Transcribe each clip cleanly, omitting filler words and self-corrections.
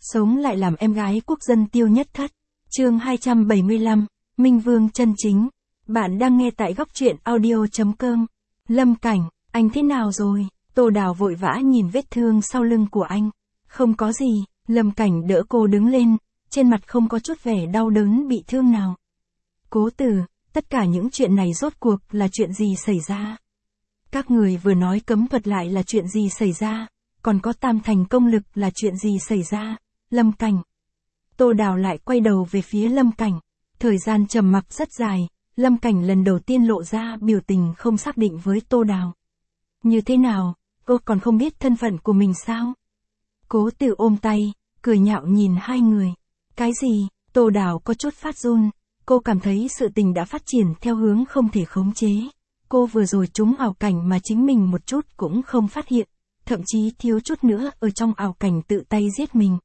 sống lại làm em gái quốc dân Tiêu Nhất Thất. Chương 275, Minh Vương chân chính. Bạn đang nghe tại góc truyện audio.com. Lâm Cảnh, anh thế nào rồi? Tô Đào vội vã nhìn vết thương sau lưng của anh. Không có gì, Lâm Cảnh đỡ cô đứng lên, trên mặt không có chút vẻ đau đớn bị thương nào. Cố Tử, tất cả những chuyện này rốt cuộc là chuyện gì xảy ra? Các người vừa nói cấm thuật lại là chuyện gì xảy ra? Còn có tam thành công lực là chuyện gì xảy ra? Lâm Cảnh. Tô Đào lại quay đầu về phía Lâm Cảnh. Thời gian trầm mặc rất dài, Lâm Cảnh lần đầu tiên lộ ra biểu tình không xác định với Tô Đào. Như thế nào, cô còn không biết thân phận của mình sao? Cố Tử ôm tay, cười nhạo nhìn hai người. Cái gì? Tô Đào có chút phát run, cô cảm thấy sự tình đã phát triển theo hướng không thể khống chế. Cô vừa rồi trúng ảo cảnh mà chính mình một chút cũng không phát hiện, thậm chí thiếu chút nữa ở trong ảo cảnh tự tay giết mình.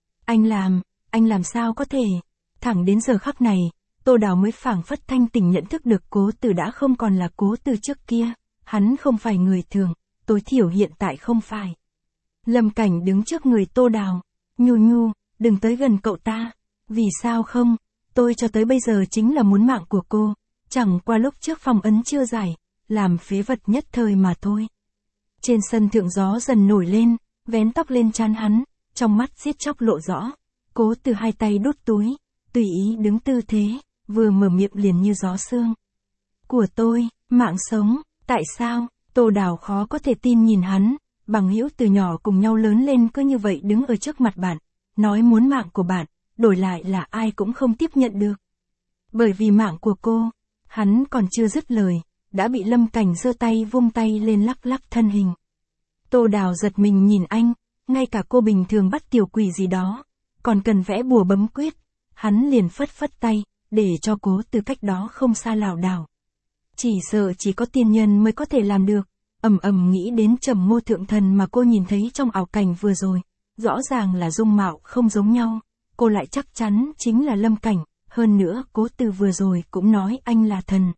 Anh làm sao có thể? Thẳng đến giờ khắc này, Tô Đào mới phảng phất thanh tỉnh nhận thức được Cố Tử đã không còn là Cố Tử trước kia, hắn không phải người thường, tối thiểu hiện tại không phải. Lâm Cảnh đứng trước người Tô Đào, nhu, đừng tới gần cậu ta. Vì sao không? Tôi cho tới bây giờ chính là muốn mạng của cô, chẳng qua lúc trước phong ấn chưa giải, làm phế vật nhất thời mà thôi. Trên sân thượng gió dần nổi lên, vén tóc lên trán hắn, trong mắt giết chóc lộ rõ. Cố Tử hai tay đút túi, tùy ý đứng tư thế, vừa mở miệng liền như gió sương. Của tôi, mạng sống, tại sao? Tô Đào khó có thể tin nhìn hắn, bằng hữu từ nhỏ cùng nhau lớn lên cứ như vậy đứng ở trước mặt bạn, nói muốn mạng của bạn, đổi lại là ai cũng không tiếp nhận được. Bởi vì mạng của cô, hắn còn chưa dứt lời, đã bị Lâm Cảnh giơ tay vung tay lên lắc lắc thân hình. Tô Đào giật mình nhìn anh, ngay cả cô bình thường bắt tiểu quỷ gì đó, còn cần vẽ bùa bấm quyết, hắn liền phất phất tay, để cho Cố Tử cách đó không xa lảo đảo. Chỉ sợ chỉ có tiên nhân mới có thể làm được, nghĩ đến Trầm Ngô Thượng Thần mà cô nhìn thấy trong ảo cảnh vừa rồi, rõ ràng là dung mạo không giống nhau, cô lại chắc chắn chính là Lâm Cảnh, hơn nữa Cố Tử vừa rồi cũng nói anh là thần.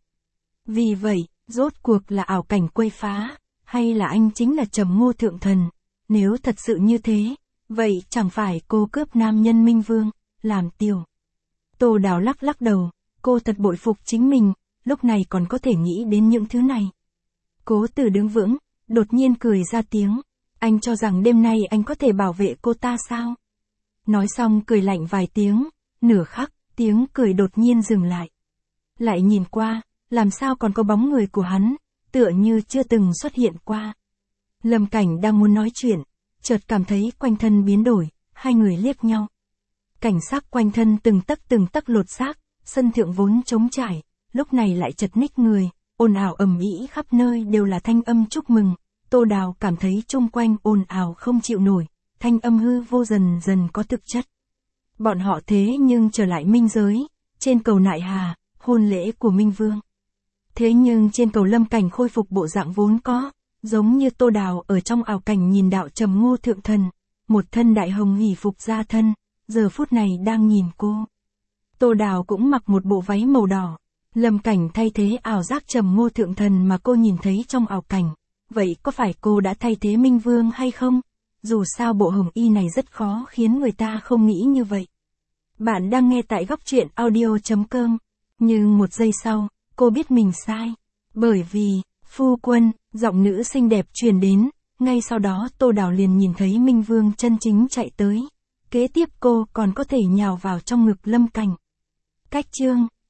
Vì vậy, rốt cuộc là ảo cảnh quấy phá, hay là anh chính là Trầm Ngô Thượng Thần? Nếu thật sự như thế, vậy chẳng phải cô cướp nam nhân Minh Vương, làm tiểu. Tô Đào lắc đầu, cô thật bội phục chính mình, lúc này còn có thể nghĩ đến những thứ này. Cố Tử đứng vững, đột nhiên cười ra tiếng, anh cho rằng đêm nay anh có thể bảo vệ cô ta sao? Nói xong cười lạnh vài tiếng, nửa khắc, tiếng cười đột nhiên dừng lại. Lại nhìn qua, làm sao còn có bóng người của hắn, tựa như chưa từng xuất hiện qua. Lâm Cảnh đang muốn nói chuyện, chợt cảm thấy quanh thân biến đổi, hai người liếc nhau. Cảnh sắc quanh thân từng tấc lột xác, sân thượng vốn trống trải, lúc này lại chật ních người, ồn ào ầm ĩ khắp nơi đều là thanh âm chúc mừng. Tô Đào cảm thấy chung quanh ồn ào không chịu nổi, thanh âm hư vô dần dần có thực chất. Bọn họ thế nhưng trở lại minh giới, trên cầu Nại Hà, hôn lễ của Minh Vương. Thế nhưng trên cầu Lâm Cảnh khôi phục bộ dạng vốn có, giống như Tô Đào ở trong ảo cảnh nhìn đạo Trầm Ngô Thượng Thần, một thân đại hồng hỷ phục ra thân, giờ phút này đang nhìn cô. Tô Đào cũng mặc một bộ váy màu đỏ, Lâm Cảnh thay thế ảo giác Trầm Ngô Thượng Thần mà cô nhìn thấy trong ảo cảnh, vậy có phải cô đã thay thế Minh Vương hay không? Dù sao bộ hồng y này rất khó khiến người ta không nghĩ như vậy. Bạn đang nghe tại góc truyện audio.com, nhưng một giây sau, cô biết mình sai. Bởi vì, phu quân, giọng nữ xinh đẹp truyền đến, ngay sau đó Tô Đào liền nhìn thấy Minh Vương chân chính chạy tới. Kế tiếp cô còn có thể nhào vào trong ngực Lâm Cảnh. Cách chương